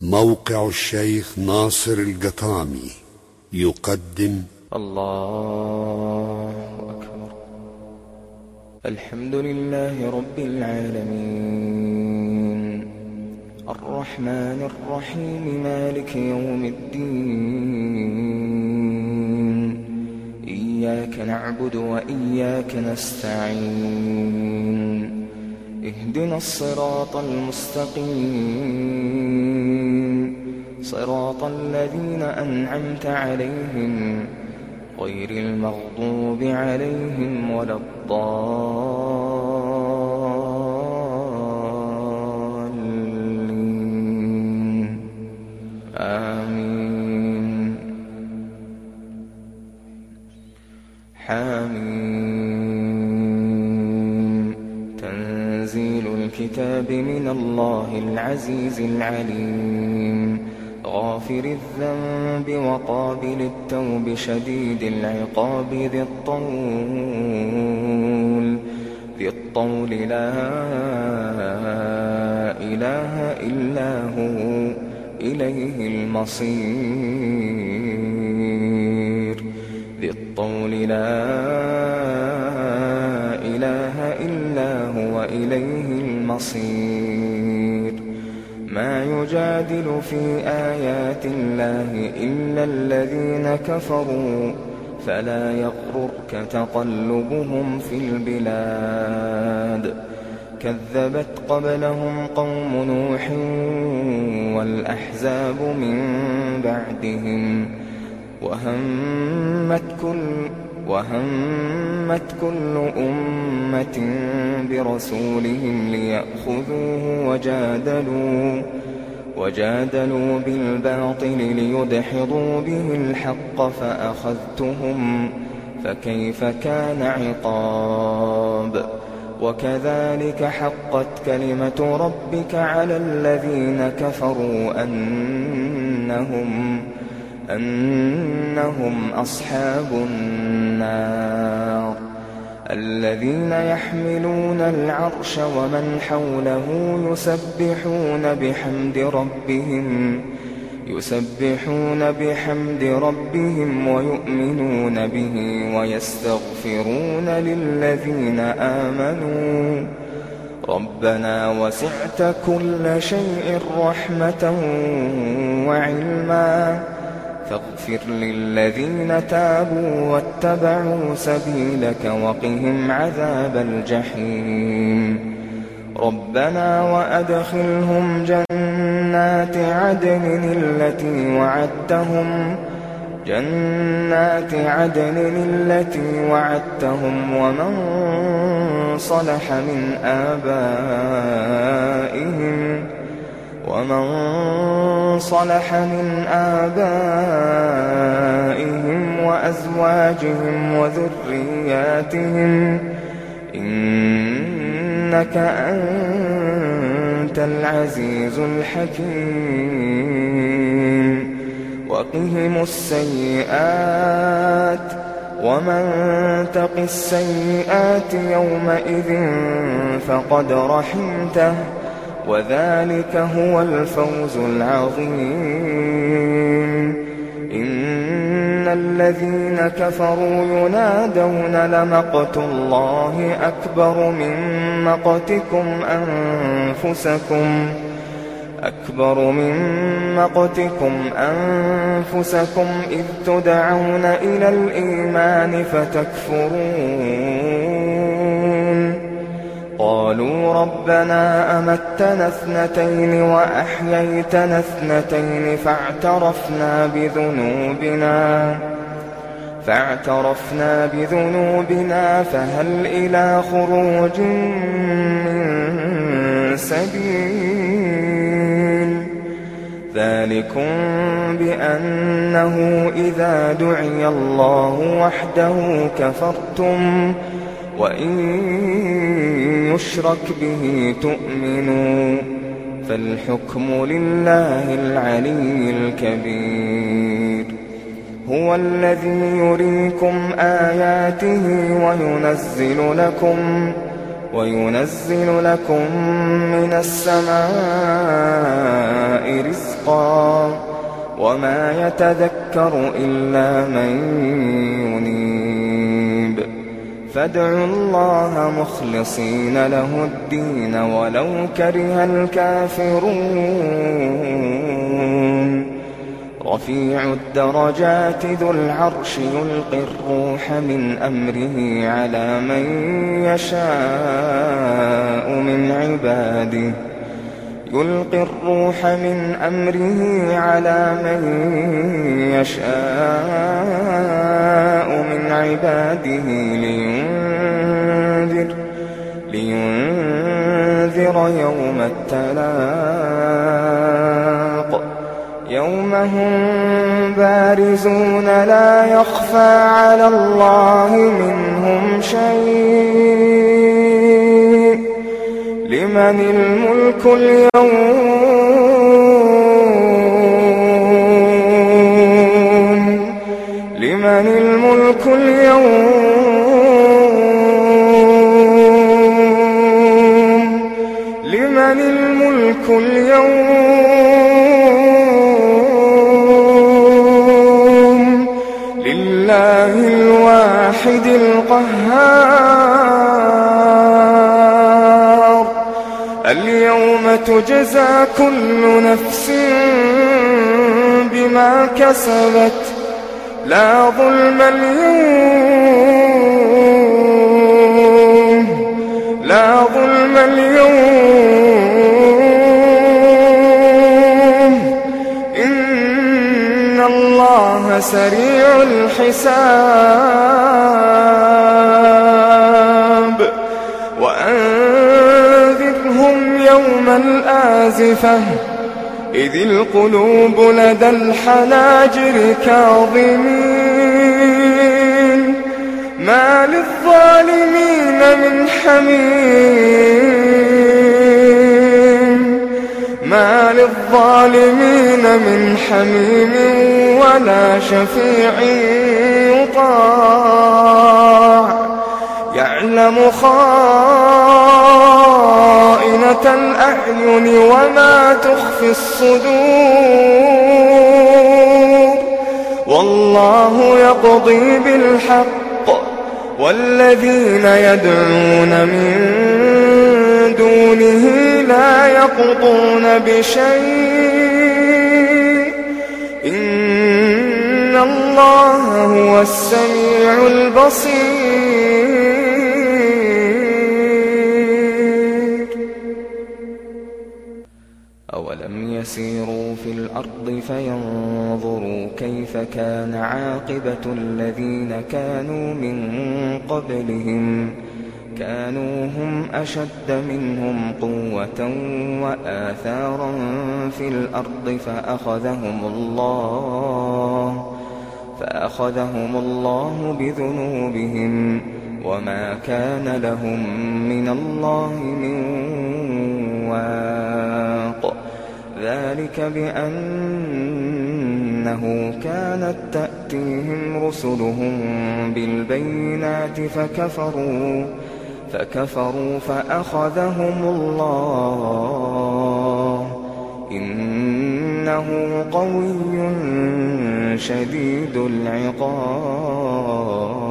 موقع الشيخ ناصر القطامي يقدم. الله أكبر. الحمد لله رب العالمين، الرحمن الرحيم، مالك يوم الدين. إياك نعبد وإياك نستعين. اهدنا الصراط المستقيم، صراط الذين أنعمت عليهم غير المغضوب عليهم ولا الضالين. آمين. حامين. تنزيل الكتاب من الله العزيز العليم، غافر الذنب وقابل التوب، شديد العقاب، ذي الطول، لا إله إلا هو، إليه المصير. ذي الطول، لا إله إلا هو، إليه المصير. ما يجادل في آيات الله إلا الذين كفروا، فلا يغررك تقلبهم في البلاد. كذبت قبلهم قوم نوح والأحزاب من بعدهم، وهمت كل أمة برسولهم ليأخذوه، وجادلوا بالباطل ليدحضوا به الحق، فأخذتهم، فكيف كان عقاب. وكذلك حقت كلمة ربك على الذين كفروا أنهم أصحاب النار. الذين يحملون العرش ومن حوله يسبحون بحمد ربهم ويؤمنون به ويستغفرون للذين آمنوا. ربنا وسعت كل شيء رحمة وعلما، فاغفر للذين تابوا واتبعوا سبيلك وقهم عذاب الجحيم. ربنا وأدخلهم جنات عدن التي وعدتهم ومن صلح من آبائهم وأزواجهم وذرياتهم، إنك أنت العزيز الحكيم. وقهم السيئات، ومن تق السيئات يومئذ فقد رحمته، وذلك هو الفوز العظيم. إن الذين كفروا ينادون لمقت الله أكبر من مقتكم أنفسكم إذ تدعون إلى الإيمان فتكفرون. قالوا ربنا أمتنا اثنتين وأحييتنا اثنتين فاعترفنا بذنوبنا فهل إلى خروج من سبيل. ذلكم بأنه إذا دعي الله وحده كفرتم، وإن يشرك به تؤمنوا، فالحكم لله العلي الكبير. هو الذي يريكم آياته وينزل لكم من السماء رزقا حقا وما يتذكر إلا من ينيب فادعوا الله مخلصين له الدين ولو كره الكافرون رفيع الدرجات ذو العرش يلقي الروح من أمره على من يشاء من عباده لينذر يوم التلاق يوم هم بارزون لا يخفى على الله منهم شيء لمن الملك اليوم لله الواحد القهار اليوم تجزى كل نفس بما كسبت لا ظلم اليوم إن الله سريع الحساب وأنذرهم يوم الآزفة إذ القلوب لدى الحناجر كاظمين ما للظالمين من حميم ولا شفيع يطاع يعلم خائنة الأعين وما تخفي الصدور والله يقضي بالحق والذين يدعون من دونه لا يقضون بشيء إن الله هو السميع البصير أولم يسيروا في الأرض فينظروا كيف كان عاقبة الذين كانوا من قبلهم كانوا هم أشد منهم قوة وآثارا في الأرض فأخذهم الله بذنوبهم وما كان لهم من الله من واق ذلك بأنه كانت تأتيهم رسلهم بالبينات فكفروا فأخذهم الله إنه قوي شديد العقاب